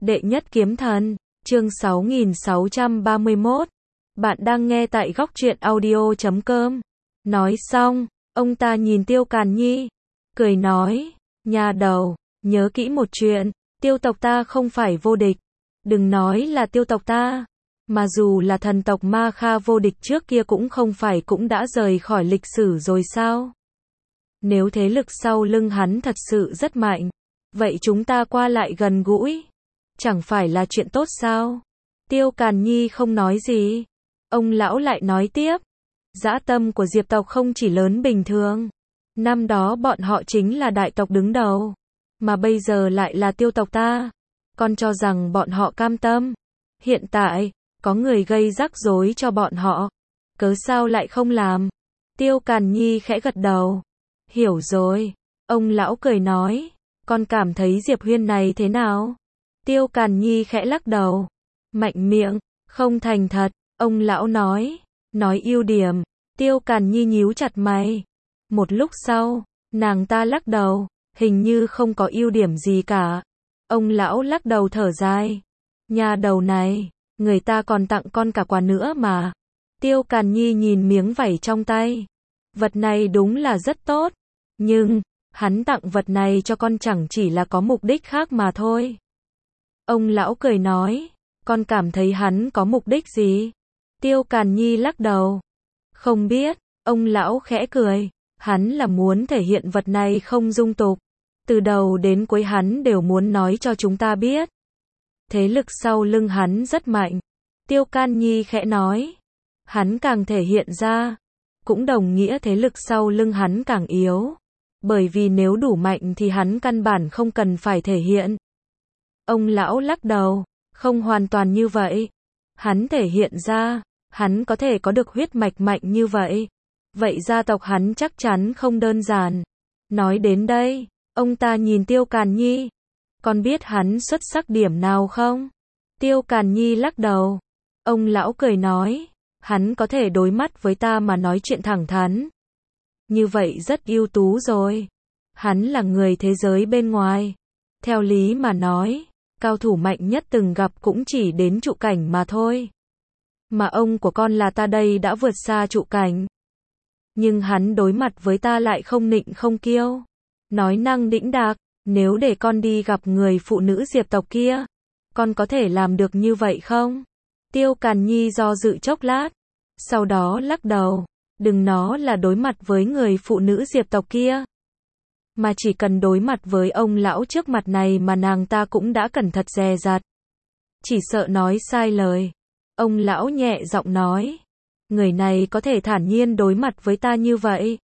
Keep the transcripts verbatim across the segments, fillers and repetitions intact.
Đệ nhất kiếm thần, chương sáu nghìn sáu trăm ba mươi mốt. Bạn đang nghe tại góc truyện audio chấm com. Nói xong, ông ta nhìn Tiêu Càn Nhi, cười nói, nhà đầu, nhớ kỹ một chuyện, tiêu tộc ta không phải vô địch. Đừng nói là tiêu tộc ta, mà dù là thần tộc Ma Kha vô địch trước kia cũng không phải cũng đã rời khỏi lịch sử rồi sao? Nếu thế lực sau lưng hắn thật sự rất mạnh, vậy chúng ta qua lại gần gũi, chẳng phải là chuyện tốt sao? Tiêu Càn Nhi không nói gì. Ông lão lại nói tiếp, dã tâm của Diệp tộc không chỉ lớn bình thường. Năm đó bọn họ chính là đại tộc đứng đầu, mà bây giờ lại là tiêu tộc ta. Con cho rằng bọn họ cam tâm? Hiện tại, có người gây rắc rối cho bọn họ, cớ sao lại không làm? Tiêu Càn Nhi khẽ gật đầu. Hiểu rồi. Ông lão cười nói, con cảm thấy Diệp Huyên này thế nào? Tiêu Càn Nhi khẽ lắc đầu. Mạnh miệng, không thành thật. Ông lão nói, nói ưu điểm. Tiêu Càn Nhi nhíu chặt mày. Một lúc sau, nàng ta lắc đầu, hình như không có ưu điểm gì cả. Ông lão lắc đầu thở dài. Nhà đầu này, người ta còn tặng con cả quà nữa mà. Tiêu Càn Nhi nhìn miếng vảy trong tay. Vật này đúng là rất tốt. Nhưng, hắn tặng vật này cho con chẳng chỉ là có mục đích khác mà thôi. Ông lão cười nói, con cảm thấy hắn có mục đích gì? Tiêu Càn Nhi lắc đầu. Không biết. Ông lão khẽ cười. Hắn là muốn thể hiện vật này không dung tục. Từ đầu đến cuối hắn đều muốn nói cho chúng ta biết. Thế lực sau lưng hắn rất mạnh. Tiêu Càn Nhi khẽ nói. Hắn càng thể hiện ra, cũng đồng nghĩa thế lực sau lưng hắn càng yếu. Bởi vì nếu đủ mạnh thì hắn căn bản không cần phải thể hiện. Ông lão lắc đầu. Không hoàn toàn như vậy. Hắn thể hiện ra, hắn có thể có được huyết mạch mạnh như vậy. Vậy gia tộc hắn chắc chắn không đơn giản. Nói đến đây, ông ta nhìn Tiêu Càn Nhi. Con biết hắn xuất sắc điểm nào không? Tiêu Càn Nhi lắc đầu. Ông lão cười nói, hắn có thể đối mắt với ta mà nói chuyện thẳng thắn. Như vậy rất ưu tú rồi. Hắn là người thế giới bên ngoài. Theo lý mà nói, cao thủ mạnh nhất từng gặp cũng chỉ đến trụ cảnh mà thôi. Mà ông của con là ta đây đã vượt xa trụ cảnh. Nhưng hắn đối mặt với ta lại không nịnh không kiêu. Nói năng đĩnh đạc, nếu để con đi gặp người phụ nữ Diệp tộc kia, con có thể làm được như vậy không? Tiêu Càn Nhi do dự chốc lát, sau đó lắc đầu. Đừng nó là đối mặt với người phụ nữ Diệp tộc kia, mà chỉ cần đối mặt với ông lão trước mặt này mà nàng ta cũng đã cẩn thận dè dặt. Chỉ sợ nói sai lời. Ông lão nhẹ giọng nói, người này có thể thản nhiên đối mặt với ta như vậy,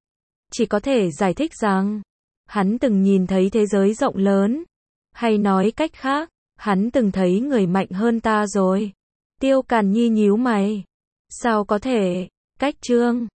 chỉ có thể giải thích rằng, hắn từng nhìn thấy thế giới rộng lớn. Hay nói cách khác, hắn từng thấy người mạnh hơn ta rồi. Tiêu Càn Nhi nhíu mày. Sao có thể? Cách chương